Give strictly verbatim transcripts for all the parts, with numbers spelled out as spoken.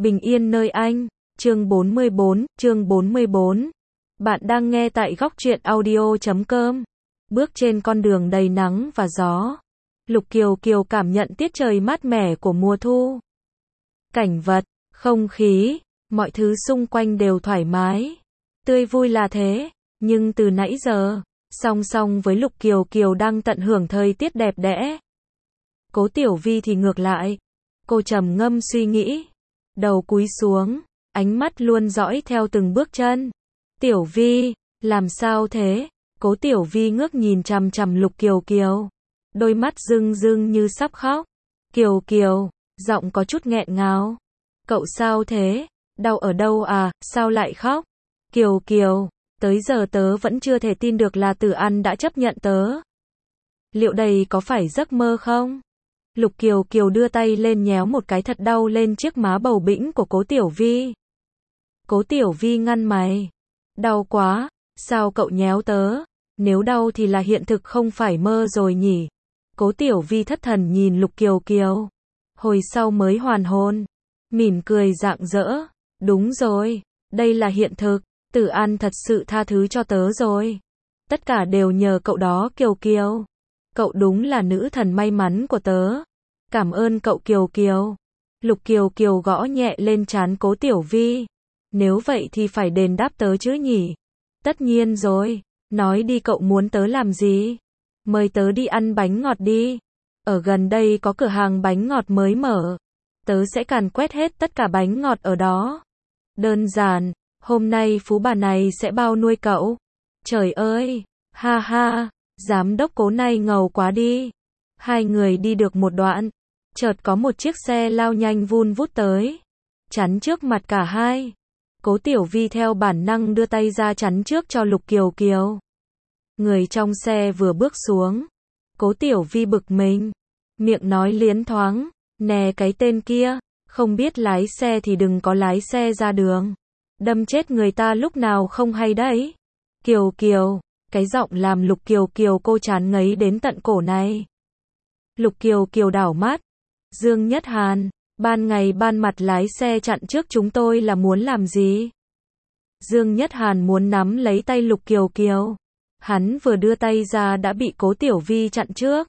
Bình yên nơi anh. Chương bốn mươi bốn, chương bốn mươi bốn. Bạn đang nghe tại góc truyện audio chấm com. Bước trên con đường đầy nắng và gió. Lục Kiều Kiều cảm nhận tiết trời mát mẻ của mùa thu. Cảnh vật, không khí, mọi thứ xung quanh đều thoải mái. Tươi vui là thế, nhưng từ nãy giờ, song song với Lục Kiều Kiều đang tận hưởng thời tiết đẹp đẽ. Cố Tiểu Vi thì ngược lại. Cô trầm ngâm suy nghĩ. Đầu cúi xuống, ánh mắt luôn dõi theo từng bước chân. Tiểu Vi, làm sao thế? Cố Tiểu Vi ngước nhìn chằm chằm Lục Kiều Kiều. Đôi mắt rưng rưng như sắp khóc. Kiều Kiều, giọng có chút nghẹn ngào. Cậu sao thế? Đau ở đâu à? Sao lại khóc? Kiều Kiều, tới giờ tớ vẫn chưa thể tin được là Tử An đã chấp nhận tớ. Liệu đây có phải giấc mơ không? Lục Kiều Kiều đưa tay lên nhéo một cái thật đau lên chiếc má bầu bĩnh của Cố Tiểu Vi. Cố Tiểu Vi nhăn mày. Đau quá, sao cậu nhéo tớ? Nếu đau thì là hiện thực không phải mơ rồi nhỉ? Cố Tiểu Vi thất thần nhìn Lục Kiều Kiều. Hồi sau mới hoàn hồn. Mỉm cười rạng rỡ. Đúng rồi, đây là hiện thực. Tử An thật sự tha thứ cho tớ rồi. Tất cả đều nhờ cậu đó Kiều Kiều. Cậu đúng là nữ thần may mắn của tớ. Cảm ơn cậu Kiều Kiều. Lục Kiều Kiều gõ nhẹ lên trán Cố Tiểu Vi. Nếu vậy thì phải đền đáp tớ chứ nhỉ? Tất nhiên rồi. Nói đi cậu muốn tớ làm gì? Mời tớ đi ăn bánh ngọt đi. Ở gần đây có cửa hàng bánh ngọt mới mở. Tớ sẽ càn quét hết tất cả bánh ngọt ở đó. Đơn giản, hôm nay phú bà này sẽ bao nuôi cậu. Trời ơi, ha ha. Giám đốc Cố này ngầu quá đi. Hai người đi được một đoạn, chợt có một chiếc xe lao nhanh vun vút tới, chắn trước mặt cả hai. Cố Tiểu Vi theo bản năng đưa tay ra chắn trước cho Lục Kiều Kiều. Người trong xe vừa bước xuống, Cố Tiểu Vi bực mình, miệng nói liến thoáng, nè cái tên kia, không biết lái xe thì đừng có lái xe ra đường. Đâm chết người ta lúc nào không hay đấy. Kiều Kiều. Cái giọng làm Lục Kiều Kiều cô chán ngấy đến tận cổ này. Lục Kiều Kiều đảo mắt. Dương Nhất Hàn, ban ngày ban mặt lái xe chặn trước chúng tôi là muốn làm gì? Dương Nhất Hàn muốn nắm lấy tay Lục Kiều Kiều. Hắn vừa đưa tay ra đã bị Cố Tiểu Vi chặn trước.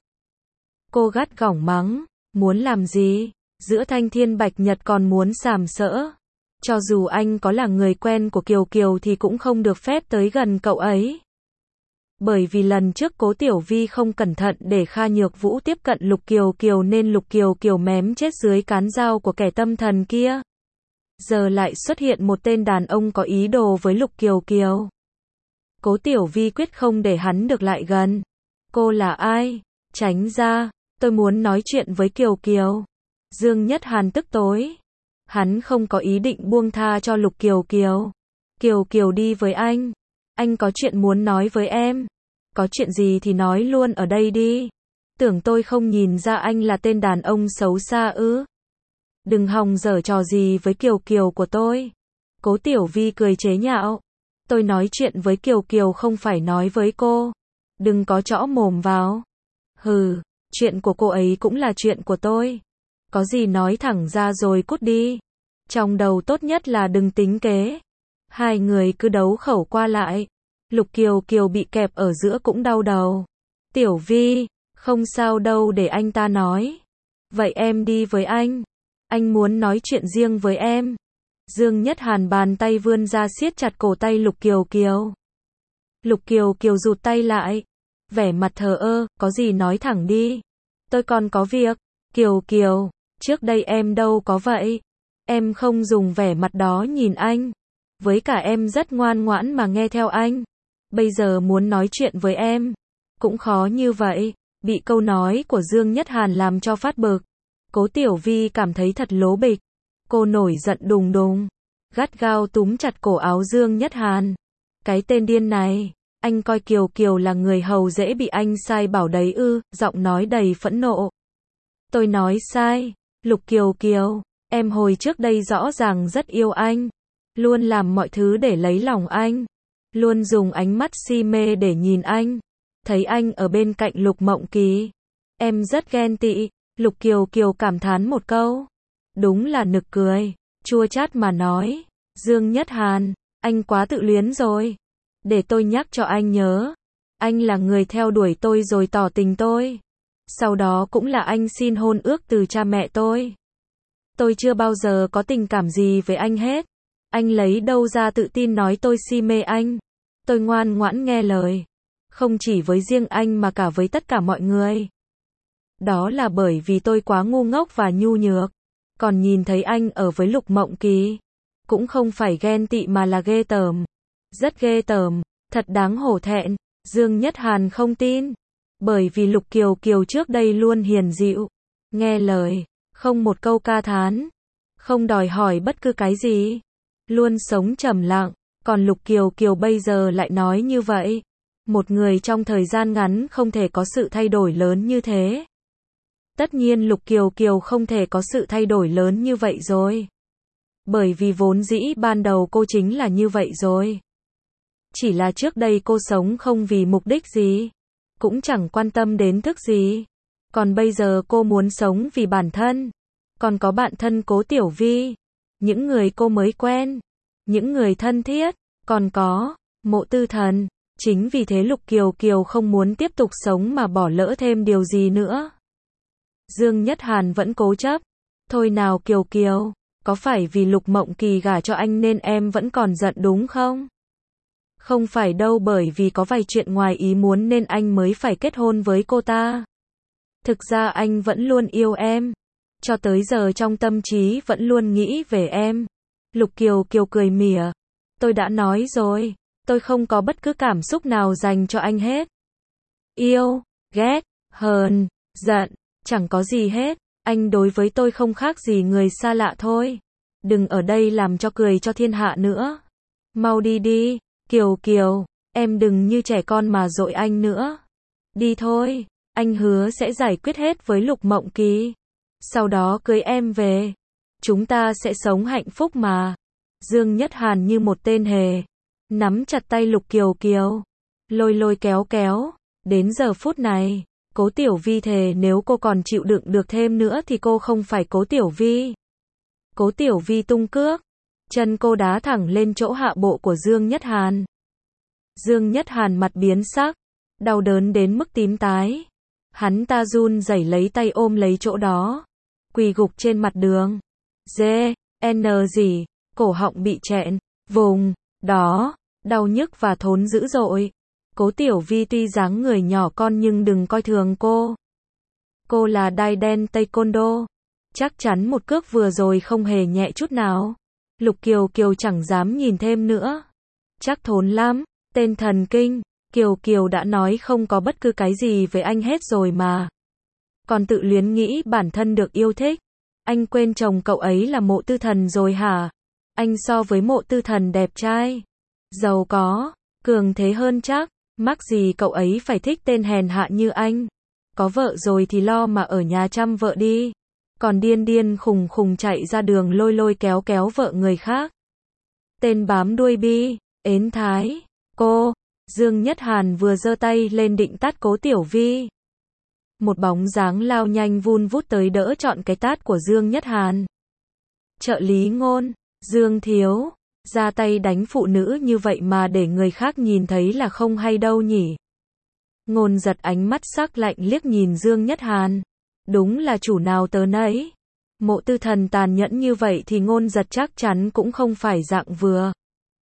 Cô gắt gỏng mắng, muốn làm gì? Giữa thanh thiên bạch nhật còn muốn sàm sỡ. Cho dù anh có là người quen của Kiều Kiều thì cũng không được phép tới gần cậu ấy. Bởi vì lần trước Cố Tiểu Vi không cẩn thận để Kha Nhược Vũ tiếp cận Lục Kiều Kiều nên Lục Kiều Kiều mém chết dưới cán dao của kẻ tâm thần kia. Giờ lại xuất hiện một tên đàn ông có ý đồ với Lục Kiều Kiều. Cố Tiểu Vi quyết không để hắn được lại gần. Cô là ai? Tránh ra, tôi muốn nói chuyện với Kiều Kiều. Dương Nhất Hàn tức tối. Hắn không có ý định buông tha cho Lục Kiều Kiều. Kiều Kiều đi với anh. Anh có chuyện muốn nói với em. Có chuyện gì thì nói luôn ở đây đi. Tưởng tôi không nhìn ra anh là tên đàn ông xấu xa ư? Đừng hòng giở trò gì với Kiều Kiều của tôi. Cố Tiểu Vi cười chế nhạo. Tôi nói chuyện với Kiều Kiều không phải nói với cô. Đừng có chõ mồm vào. Hừ, chuyện của cô ấy cũng là chuyện của tôi. Có gì nói thẳng ra rồi cút đi. Trong đầu tốt nhất là đừng tính kế. Hai người cứ đấu khẩu qua lại. Lục Kiều Kiều bị kẹp ở giữa cũng đau đầu. Tiểu Vi, không sao đâu để anh ta nói. Vậy em đi với anh. Anh muốn nói chuyện riêng với em. Dương Nhất Hàn bàn tay vươn ra siết chặt cổ tay Lục Kiều Kiều. Lục Kiều Kiều rụt tay lại. Vẻ mặt thờ ơ, có gì nói thẳng đi. Tôi còn có việc. Kiều Kiều, trước đây em đâu có vậy. Em không dùng vẻ mặt đó nhìn anh. Với cả em rất ngoan ngoãn mà nghe theo anh. Bây giờ muốn nói chuyện với em. Cũng khó như vậy. Bị câu nói của Dương Nhất Hàn làm cho phát bực. Cố Tiểu Vi cảm thấy thật lố bịch. Cô nổi giận đùng đùng. Gắt gao túm chặt cổ áo Dương Nhất Hàn. Cái tên điên này. Anh coi Kiều Kiều là người hầu dễ bị anh sai bảo đấy ư? Giọng nói đầy phẫn nộ. Tôi nói sai. Lục Kiều Kiều. Em hồi trước đây rõ ràng rất yêu anh. Luôn làm mọi thứ để lấy lòng anh. Luôn dùng ánh mắt si mê để nhìn anh. Thấy anh ở bên cạnh Lục Mộng Kỳ. Em rất ghen tị. Lục Kiều Kiều cảm thán một câu. Đúng là nực cười. chua chát mà nói. Dương Nhất Hàn, anh quá tự luyến rồi. Để tôi nhắc cho anh nhớ. Anh là người theo đuổi tôi rồi tỏ tình tôi. Sau đó cũng là anh xin hôn ước từ cha mẹ tôi. Tôi chưa bao giờ có tình cảm gì với anh hết. Anh lấy đâu ra tự tin nói tôi si mê anh. Tôi ngoan ngoãn nghe lời. Không chỉ với riêng anh mà cả với tất cả mọi người. Đó là bởi vì tôi quá ngu ngốc và nhu nhược. Còn nhìn thấy anh ở với Lục Mộng Kỳ. Cũng không phải ghen tị mà là ghê tởm. Rất ghê tởm, thật đáng hổ thẹn. Dương Nhất Hàn không tin. Bởi vì Lục Kiều Kiều trước đây luôn hiền dịu. Nghe lời, không một câu ca thán. Không đòi hỏi bất cứ cái gì. Luôn sống trầm lặng. Còn Lục Kiều Kiều bây giờ lại nói như vậy. Một người trong thời gian ngắn không thể có sự thay đổi lớn như thế. Tất nhiên Lục Kiều Kiều không thể có sự thay đổi lớn như vậy rồi. Bởi vì vốn dĩ ban đầu cô chính là như vậy rồi. Chỉ là trước đây cô sống không vì mục đích gì. Cũng chẳng quan tâm đến thức gì. Còn bây giờ cô muốn sống vì bản thân. Còn có bạn thân Cố Tiểu Vi. Những người cô mới quen. Những người thân thiết. Còn có Mộ Tư Thần. Chính vì thế Lục Kiều Kiều không muốn tiếp tục sống mà bỏ lỡ thêm điều gì nữa. Dương Nhất Hàn vẫn cố chấp. Thôi nào Kiều Kiều. Có phải vì Lục Mộng Kỳ gả cho anh nên em vẫn còn giận đúng không? Không phải đâu, bởi vì có vài chuyện ngoài ý muốn nên anh mới phải kết hôn với cô ta. Thực ra anh vẫn luôn yêu em. Cho tới giờ trong tâm trí vẫn luôn nghĩ về em. Lục Kiều Kiều cười mỉa. Tôi đã nói rồi. Tôi không có bất cứ cảm xúc nào dành cho anh hết. Yêu, ghét, hờn, giận, chẳng có gì hết. Anh đối với tôi không khác gì người xa lạ thôi. Đừng ở đây làm cho cười cho thiên hạ nữa. Mau đi đi, Kiều Kiều, em đừng như trẻ con mà dội anh nữa. Đi thôi, anh hứa sẽ giải quyết hết với Lục Mộng Kỳ. Sau đó cưới em về. Chúng ta sẽ sống hạnh phúc mà. Dương Nhất Hàn như một tên hề. Nắm chặt tay Lục Kiều Kiều. Lôi lôi kéo kéo. Đến giờ phút này. Cố Tiểu Vi thề nếu cô còn chịu đựng được thêm nữa thì cô không phải Cố Tiểu Vi. Cố Tiểu Vi tung cước. Chân cô đá thẳng lên chỗ hạ bộ của Dương Nhất Hàn. Dương Nhất Hàn mặt biến sắc. Đau đớn đến mức tím tái. Hắn ta run rẩy lấy tay ôm lấy chỗ đó. Quỳ gục trên mặt đường. Dê, N gì, cổ họng bị chẹn. Vùng, đó, đau nhức và thốn dữ dội. Cố Tiểu Vi tuy dáng người nhỏ con nhưng đừng coi thường cô. Cô là đai đen taekwondo. Chắc chắn một cước vừa rồi không hề nhẹ chút nào. Lục Kiều Kiều chẳng dám nhìn thêm nữa. Chắc thốn lắm, tên thần kinh. Kiều Kiều đã nói không có bất cứ cái gì với anh hết rồi mà. Còn tự luyến nghĩ bản thân được yêu thích. Anh quên chồng cậu ấy là Mộ Tư Thần rồi hả? Anh so với Mộ Tư Thần đẹp trai, giàu có, cường thế hơn chắc. Mắc gì cậu ấy phải thích tên hèn hạ như anh. Có vợ rồi thì lo mà ở nhà chăm vợ đi. Còn điên điên khùng khùng chạy ra đường lôi lôi kéo kéo vợ người khác. Tên bám đuôi bi, ến thái. Cô, Dương Nhất Hàn vừa giơ tay lên định tát Cố Tiểu Vi. Một bóng dáng lao nhanh vun vút tới đỡ trọn cái tát của Dương Nhất Hàn. Trợ lý Ngôn, Dương thiếu, ra tay đánh phụ nữ như vậy mà để người khác nhìn thấy là không hay đâu nhỉ. Ngôn giật ánh mắt sắc lạnh liếc nhìn Dương Nhất Hàn. Đúng là chủ nào tớ nấy. Mộ Tư Thần tàn nhẫn như vậy thì Ngôn giật chắc chắn cũng không phải dạng vừa.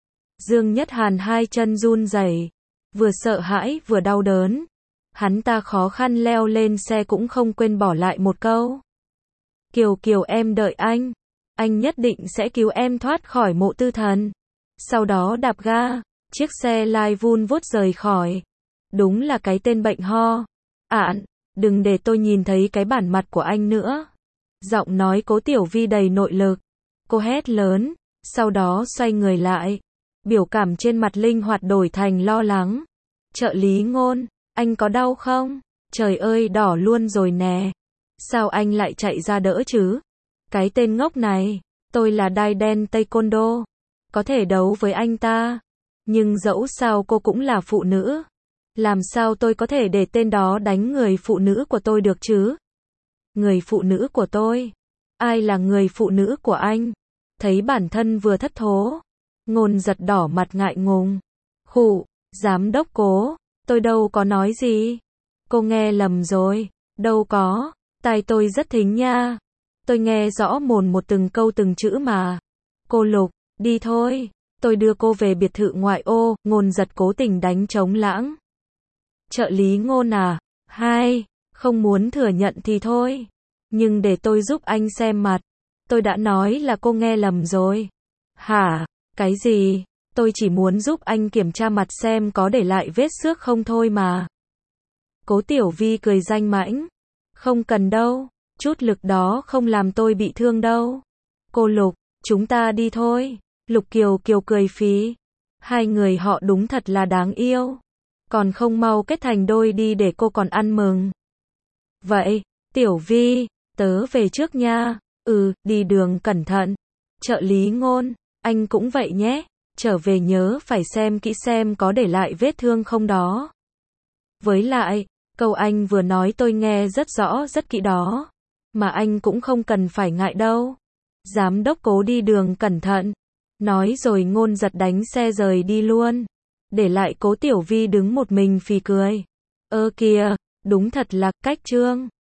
Dương Nhất Hàn hai chân run rẩy, vừa sợ hãi vừa đau đớn. Hắn ta khó khăn leo lên xe cũng không quên bỏ lại một câu. Kiều Kiều em đợi anh. Anh nhất định sẽ cứu em thoát khỏi Mộ Tư Thần. Sau đó đạp ga, chiếc xe lai vun vút rời khỏi. Đúng là cái tên bệnh ho. Ạn, đừng để tôi nhìn thấy cái bản mặt của anh nữa. Giọng nói Cố Tiểu Vi đầy nội lực. Cô hét lớn, sau đó xoay người lại. Biểu cảm trên mặt linh hoạt đổi thành lo lắng. Trợ lý Ngôn, anh có đau không? Trời ơi đỏ luôn rồi nè. Sao anh lại chạy ra đỡ chứ? Cái tên ngốc này, tôi là đai đen taekwondo. Có thể đấu với anh ta. Nhưng dẫu sao cô cũng là phụ nữ. Làm sao tôi có thể để tên đó đánh người phụ nữ của tôi được chứ? Người phụ nữ của tôi? Ai là người phụ nữ của anh? thấy bản thân vừa thất thố. Ngôn giật đỏ mặt ngại ngùng. Khụ, giám đốc Cố, tôi đâu có nói gì. Cô nghe lầm rồi, đâu có, tai tôi rất thính nha. Tôi nghe rõ mồn một từng câu từng chữ mà. Cô Lục, đi thôi, tôi đưa cô về biệt thự ngoại ô. Ngôn giật cố tình đánh trống lãng. Trợ lý Ngôn à, hai, không muốn thừa nhận thì thôi. Nhưng để tôi giúp anh xem mặt. Tôi đã nói là cô nghe lầm rồi. Hả, cái gì? Tôi chỉ muốn giúp anh kiểm tra mặt xem có để lại vết xước không thôi mà. Cố Tiểu Vi cười danh mãnh. Không cần đâu, chút lực đó không làm tôi bị thương đâu. Cô Lục, chúng ta đi thôi. Lục Kiều Kiều cười phí. Hai người họ đúng thật là đáng yêu. Còn không mau kết thành đôi đi để cô còn ăn mừng. Vậy, Tiểu Vi, tớ về trước nha. Ừ, đi đường cẩn thận. Trợ lý Ngôn, anh cũng vậy nhé. Trở về nhớ phải xem kỹ xem có để lại vết thương không đó. Với lại, câu anh vừa nói tôi nghe rất rõ rất kỹ đó. Mà anh cũng không cần phải ngại đâu. Giám đốc Cố đi đường cẩn thận. Nói rồi Ngôn giật đánh xe rời đi luôn. Để lại Cố Tiểu Vi đứng một mình phì cười. Ơ kìa, đúng thật là cách trương.